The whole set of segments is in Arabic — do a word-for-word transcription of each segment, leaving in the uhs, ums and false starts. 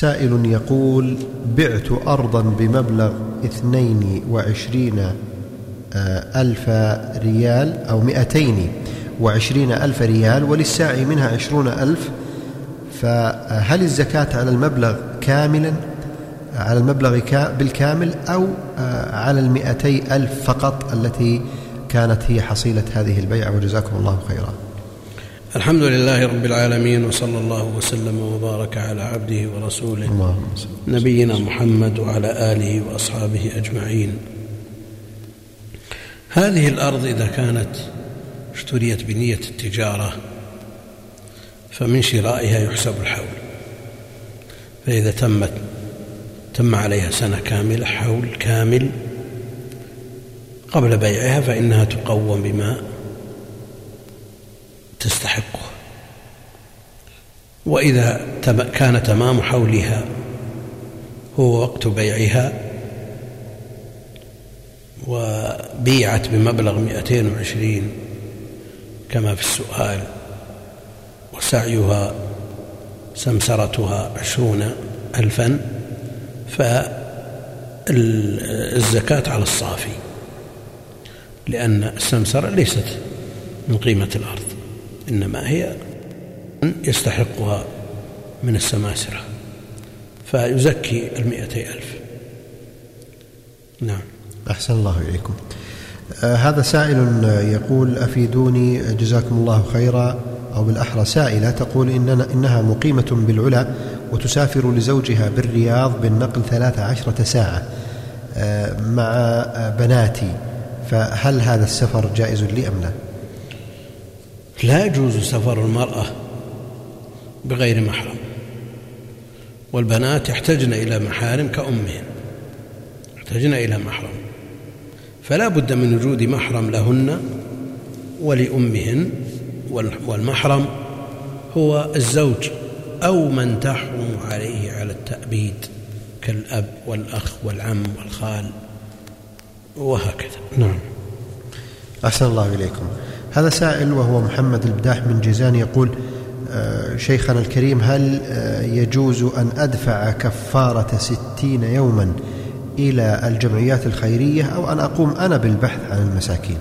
سائل يقول: بعت أرضا بمبلغ اثنين وعشرين ألف ريال أو مئتين وعشرين ألف ريال وللساعي منها عشرون ألف، فهل الزكاة على المبلغ كاملا على المبلغ بالكامل أو على المئتي ألف فقط التي كانت هي حصيلة هذه البيعة؟ وجزاكم الله خيرا. الحمد لله رب العالمين، وصلى الله وسلم وبارك على عبده ورسوله نبينا محمد وعلى آله وأصحابه أجمعين. هذه الأرض إذا كانت اشتريت بنية التجارة فمن شرائها يحسب الحول، فإذا تمت تم عليها سنة كاملة، حول كامل قبل بيعها، فإنها تقوم بما تستحقه. وإذا كان تمام حولها هو وقت بيعها وبيعت بمبلغ مئتين وعشرين كما في السؤال، وسعيها سمسرتها عشرون ألفا، فالزكاة على الصافي، لأن السمسرة ليست من قيمة الأرض، إنما هي يستحقها من السماسرة، فيزكي المئتي ألف. نعم. أحسن الله إليكم. آه هذا سائل يقول: أفيدوني جزاكم الله خيرا، أو بالأحرى سائلة تقول إننا إنها مقيمة بالعلا وتسافر لزوجها بالرياض بالنقل ثلاث عشرة ساعة آه مع بناتي، فهل هذا السفر جائز لي أم لا؟ لا يجوز سفر المرأة بغير محرم، والبنات يحتاجن إلى محارم كأمهن، يحتاجن إلى محرم، فلا بد من وجود محرم لهن ولأمهن، والمحرم هو الزوج أو من تحرم عليه على التأبيد كالأب والأخ والعم والخال وهكذا. نعم. أحسن الله إليكم. هذا سائل وهو محمد البداح من جيزان يقول: آه شيخنا الكريم، هل آه يجوز أن أدفع كفارة ستين يوما إلى الجمعيات الخيرية أو أن أقوم أنا بالبحث عن المساكين؟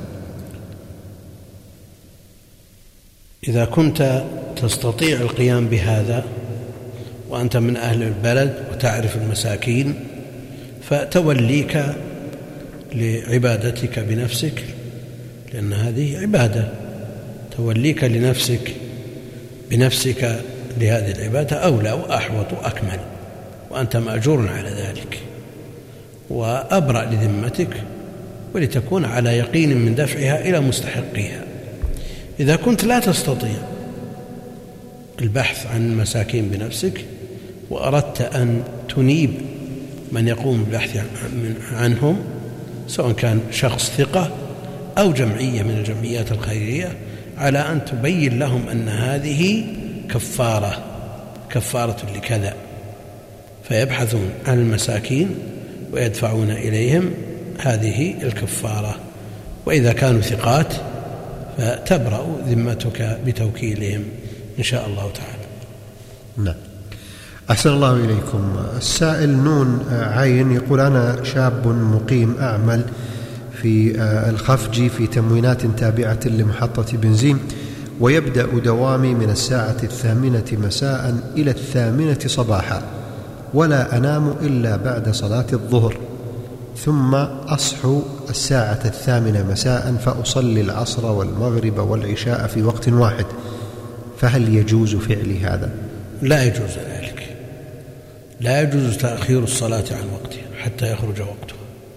إذا كنت تستطيع القيام بهذا وأنت من أهل البلد وتعرف المساكين، فتوليك لعبادتك بنفسك، لأن هذه عبادة، توليك لنفسك بنفسك لهذه العبادة أولى وأحوط وأكمل، وأنت مأجور على ذلك وأبرأ لذمتك، ولتكون على يقين من دفعها إلى مستحقيها. إذا كنت لا تستطيع البحث عن المساكين بنفسك وأردت أن تنيب من يقوم بالبحث عنهم، سواء كان شخص ثقة أو جمعية من الجمعيات الخيرية، على أن تبين لهم أن هذه كفارة كفارة لكذا، فيبحثون عن المساكين ويدفعون إليهم هذه الكفارة، وإذا كانوا ثقات فتبرأ ذمتك بتوكيلهم إن شاء الله تعالى. نعم. أحسن الله إليكم. السائل نون عين يقول: أنا شاب مقيم أعمل في الخفجي في تموينات تابعة لمحطة بنزين، ويبدأ دوامي من الساعة الثامنة مساء إلى الثامنة صباحا، ولا أنام إلا بعد صلاة الظهر، ثم أصحو الساعة الثامنة مساء فأصلي العصر والمغرب والعشاء في وقت واحد، فهل يجوز فعلي هذا؟ لا يجوز ذلك، لا يجوز تأخير الصلاة عن وقتها حتى يخرج وقتها،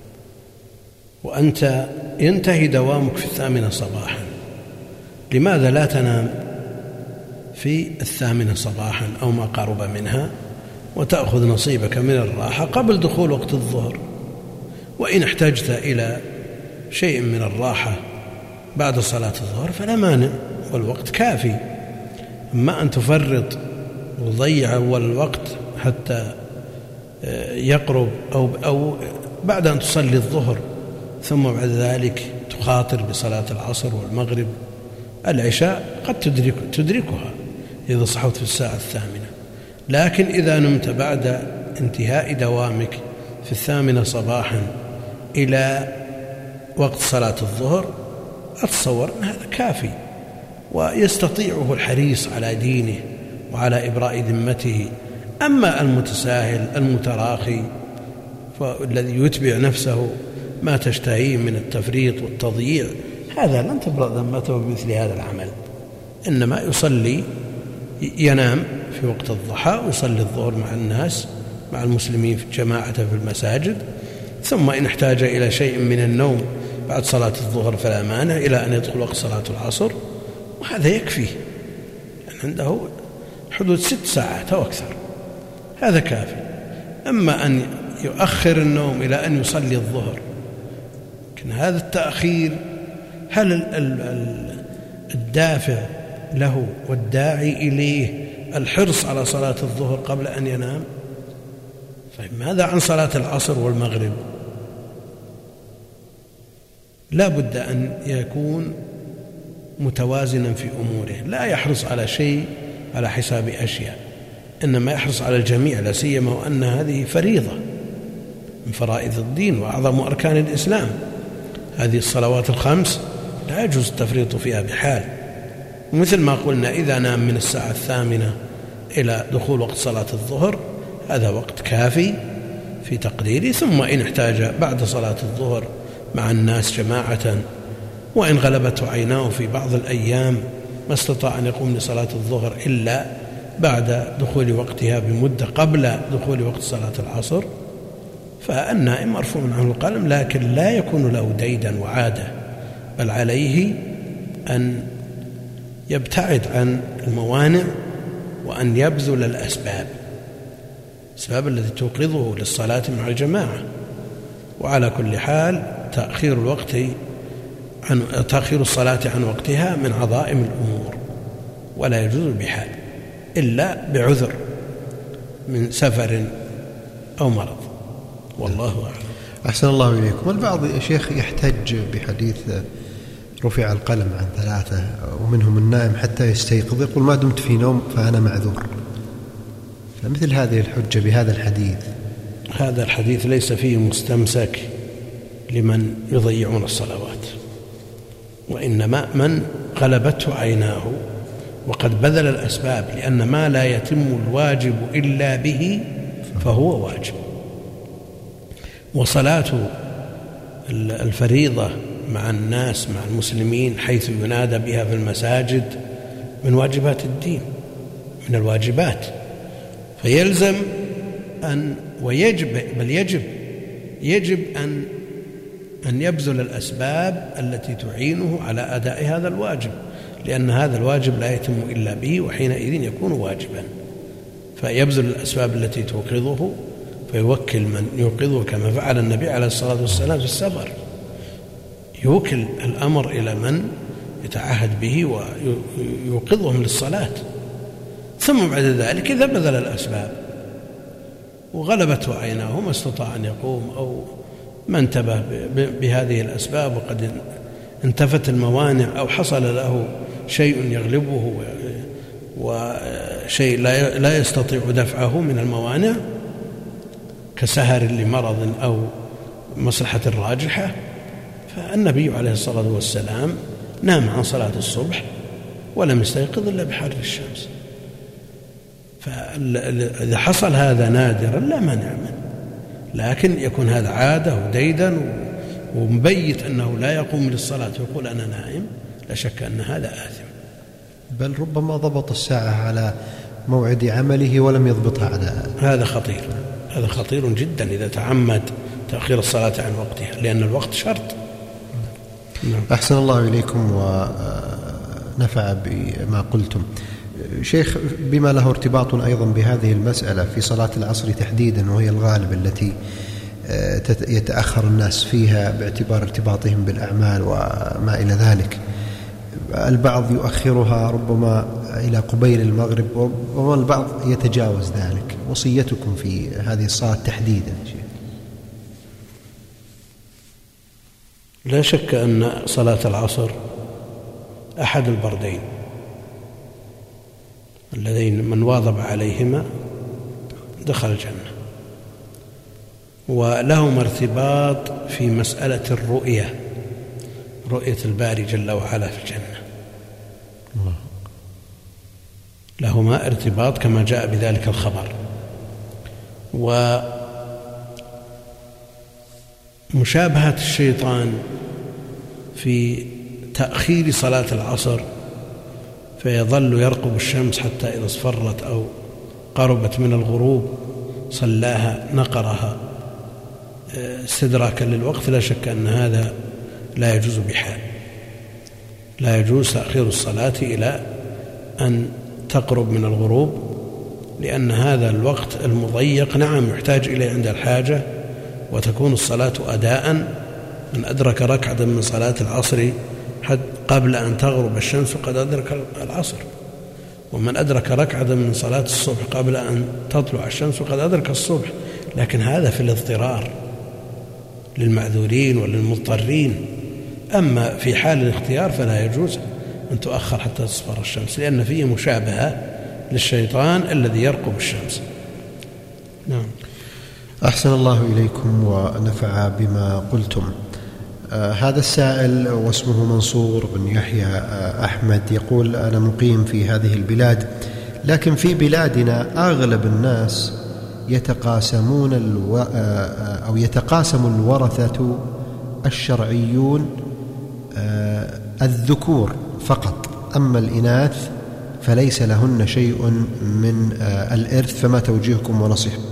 وأنت ينتهي دوامك في الثامنة صباحا، لماذا لا تنام في الثامنة صباحا أو ما قرب منها وتأخذ نصيبك من الراحة قبل دخول وقت الظهر؟ وإن احتجت إلى شيء من الراحة بعد صلاة الظهر فلا مانع، والوقت كافي. أما أن تفرط وتضيع أول الوقت حتى يقرب أو, أو بعد أن تصلي الظهر ثم بعد ذلك تخاطر بصلاة العصر والمغرب، العشاء قد تدرك تدركها إذا صحوت في الساعة الثامنة، لكن إذا نمت بعد انتهاء دوامك في الثامنة صباحا إلى وقت صلاة الظهر أتصور أن هذا كافي ويستطيعه الحريص على دينه وعلى إبراء ذمته. أما المتساهل المتراخي فالذي يتبع نفسه ما تشتهيه من التفريط والتضييع، هذا لن تبرأ ذمته بمثل هذا العمل، إنما يصلي ينام في وقت الضحى ويصلي الظهر مع الناس مع المسلمين في جماعة في المساجد، ثم إن احتاج إلى شيء من النوم بعد صلاة الظهر فلا مانع إلى أن يدخل وقت صلاة العصر، وهذا يكفيه، يعني عنده حدود ست ساعات أو أكثر، هذا كافي. أما أن يؤخر النوم إلى أن يصلي الظهر، لكن هذا التأخير هل الدافع له والداعي إليه الحرص على صلاة الظهر قبل أن ينام؟ فماذا عن صلاة العصر والمغرب؟ لا بد أن يكون متوازنا في أموره، لا يحرص على شيء على حساب أشياء، إنما يحرص على الجميع، لا سيما وأن هذه فريضة من فرائض الدين وأعظم أركان الإسلام. هذه الصلوات الخمس لا يجوز التفريط فيها بحال. ومثل ما قلنا إذا نام من الساعة الثامنة إلى دخول وقت صلاة الظهر هذا وقت كافي في تقديري، ثم إن احتاج بعد صلاة الظهر مع الناس جماعة وإن غلبته عيناه في بعض الأيام ما استطاع أن يقوم لصلاة الظهر إلا بعد دخول وقتها بمدة قبل دخول وقت صلاة العصر، فالنائم مرفوع عنه القلم، لكن لا يكون له ديدا وعادة، بل عليه أن يبتعد عن الموانع وأن يبذل الأسباب الأسباب التي توقظه للصلاة مع الجماعة. وعلى كل حال تأخير الوقت عن تأخير الصلاة عن وقتها من عظائم الأمور، ولا يجوز بحال إلا بعذر من سفر أو مرض، والله أعلم. أحسن الله إليكم. البعض يا شيخ يحتج بحديث رفع القلم عن ثلاثة ومنهم النائم حتى يستيقظ، يقول ما دمت في نوم فأنا معذور، فمثل هذه الحجة بهذا الحديث، هذا الحديث ليس فيه مستمسك لمن يضيعون الصلوات، وإنما من غلبته عيناه وقد بذل الأسباب، لأن ما لا يتم الواجب إلا به فهو واجب. وصلاة الفريضة مع الناس مع المسلمين حيث ينادى بها في المساجد من واجبات الدين، من الواجبات، فيلزم أن ويجب بل يجب يجب أن أن يبذل الأسباب التي تعينه على أداء هذا الواجب، لأن هذا الواجب لا يتم إلا به، وحينئذ يكون واجبا. فيبذل الأسباب التي توقظه، فيوكل من يوقظه كما فعل النبي عليه الصلاة والسلام في السفر، يوكل الأمر إلى من يتعهد به ويوقظهم للصلاة. ثم بعد ذلك إذا بذل الأسباب وغلبته عيناه ما استطاع أن يقوم أو ما انتبه بهذه الأسباب وقد انتفت الموانع أو حصل له شيء يغلبه وشيء لا يستطيع دفعه من الموانع كسهر لمرض أو مصلحة راجحة، فالنبي عليه الصلاة والسلام نام عن صلاة الصبح ولم يستيقظ إلا بحر الشمس. فإذا حصل هذا نادرا لا مانع منه، لكن يكون هذا عادة وديدا ومبيت أنه لا يقوم للصلاة ويقول أنا نائم، لا شك أن هذا آثم. بل ربما ضبط الساعة على موعد عمله ولم يضبطها على هذا خطير، هذا خطير جدا إذا تعمد تأخير الصلاة عن وقتها، لأن الوقت شرط. أحسن الله إليكم ونفع بما قلتم. شيخ، بما له ارتباط أيضا بهذه المسألة في صلاة العصر تحديدا، وهي الغالب التي يتأخر الناس فيها باعتبار ارتباطهم بالأعمال وما إلى ذلك، البعض يؤخرها ربما إلى قبيل المغرب وربما البعض يتجاوز ذلك، وصيتكم في هذه الصلاة تحديدا شيخ؟ لا شك أن صلاة العصر أحد البردين اللذين من واظب عليهما دخل الجنة. ولهما ارتباط في مسألة الرؤية، رؤية الباري جل وعلا في الجنة، لهما ارتباط كما جاء بذلك الخبر. ومشابهة الشيطان في تأخير صلاة العصر، فيظل يرقب الشمس حتى إذا اصفرت أو قربت من الغروب صلاها نقرها استدراكا للوقت. لا شك أن هذا لا يجوز بحال، لا يجوز تأخير الصلاة إلى أن تقرب من الغروب، لأن هذا الوقت المضيق نعم يحتاج إليه عند الحاجة، وتكون الصلاة أداء. من أدرك ركعة من صلاة العصر قبل أن تغرب الشمس فقد أدرك العصر، ومن أدرك ركعة من صلاة الصبح قبل أن تطلع الشمس فقد أدرك الصبح. لكن هذا في الاضطرار للمعذورين وللمضطرين. أما في حال الاختيار فلا يجوز أن تؤخر حتى تصفر الشمس، لأن فيه مشابهة للشيطان الذي يرقب الشمس. نعم. أحسن الله إليكم ونفع بما قلتم. آه هذا السائل واسمه منصور بن يحيى آه أحمد يقول: أنا مقيم في هذه البلاد، لكن في بلادنا أغلب الناس يتقاسمون الو... آه أو يتقاسم الورثة الشرعيون آه الذكور فقط، أما الإناث فليس لهن شيء من آه الإرث، فما توجيهكم ونصيحتكم؟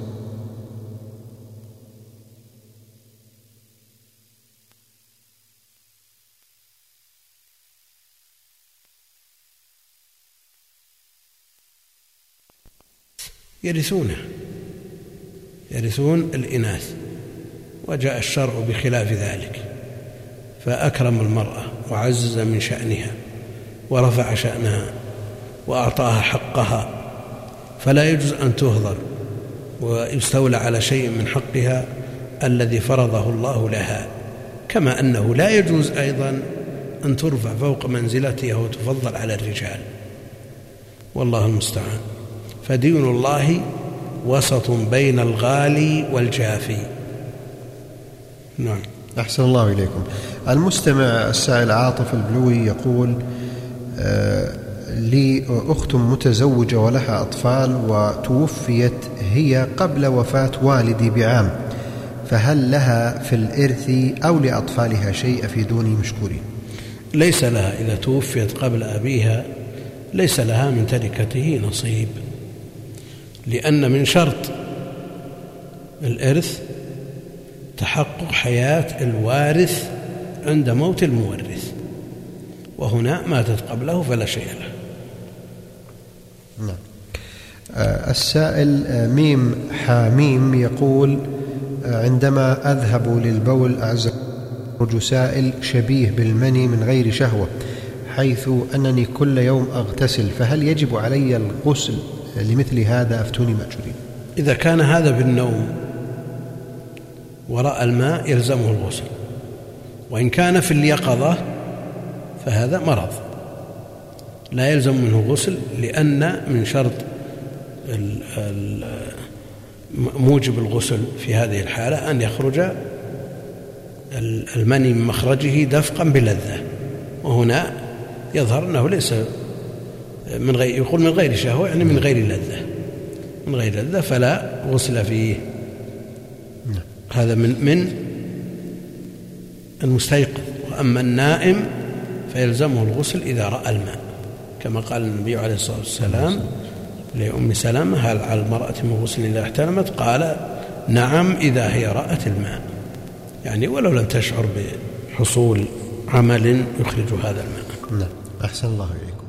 يرثونه، يرثون الإناث، وجاء الشرع بخلاف ذلك، فأكرم المرأة وعزز من شأنها ورفع شأنها وأعطاها حقها، فلا يجوز أن تهضر ويستولى على شيء من حقها الذي فرضه الله لها، كما أنه لا يجوز أيضا أن ترفع فوق منزلتها وتفضل على الرجال، والله المستعان. فدين الله وسط بين الغالي والجافي. نعم. أحسن الله إليكم. المستمع السائل عاطف البلوي يقول: آه لي أخت متزوجة ولها أطفال وتوفيت هي قبل وفاة والدي بعام، فهل لها في الإرث أو لأطفالها شيء؟ أفيدوني مشكورين. ليس لها، إذا توفيت قبل أبيها ليس لها من تركته نصيب، لأن من شرط الإرث تحقق حياة الوارث عند موت المورث، وهنا ماتت قبله فلا شيء له. نعم. آه السائل آه ميم حاميم يقول: آه عندما أذهب للبول أخرج سائل شبيه بالمني من غير شهوة، حيث أنني كل يوم أغتسل، فهل يجب علي الغسل لمثل هذا؟ أفتوني مأجورين. إذا كان هذا بالنوم وراء الماء يلزمه الغسل، وإن كان في اليقظة فهذا مرض لا يلزم منه غسل، لأن من شرط موجب الغسل في هذه الحالة أن يخرج المني من مخرجه دفقا بلذة، وهنا يظهر أنه ليس من غير، يقول من غير شهوة يعني من غير لذة، من غير لذة فلا غسل فيه. هذا من من المستيقظ. وأما النائم فيلزمه الغسل إذا رأى الماء، كما قال النبي عليه الصلاة والسلام لأم سلمة: هل على المرأة من غسل إذا احتلمت؟ قال: نعم إذا هي رأت الماء، يعني ولو لم تشعر بحصول عمل يخرج هذا الماء. نعم. أحسن الله إليكم.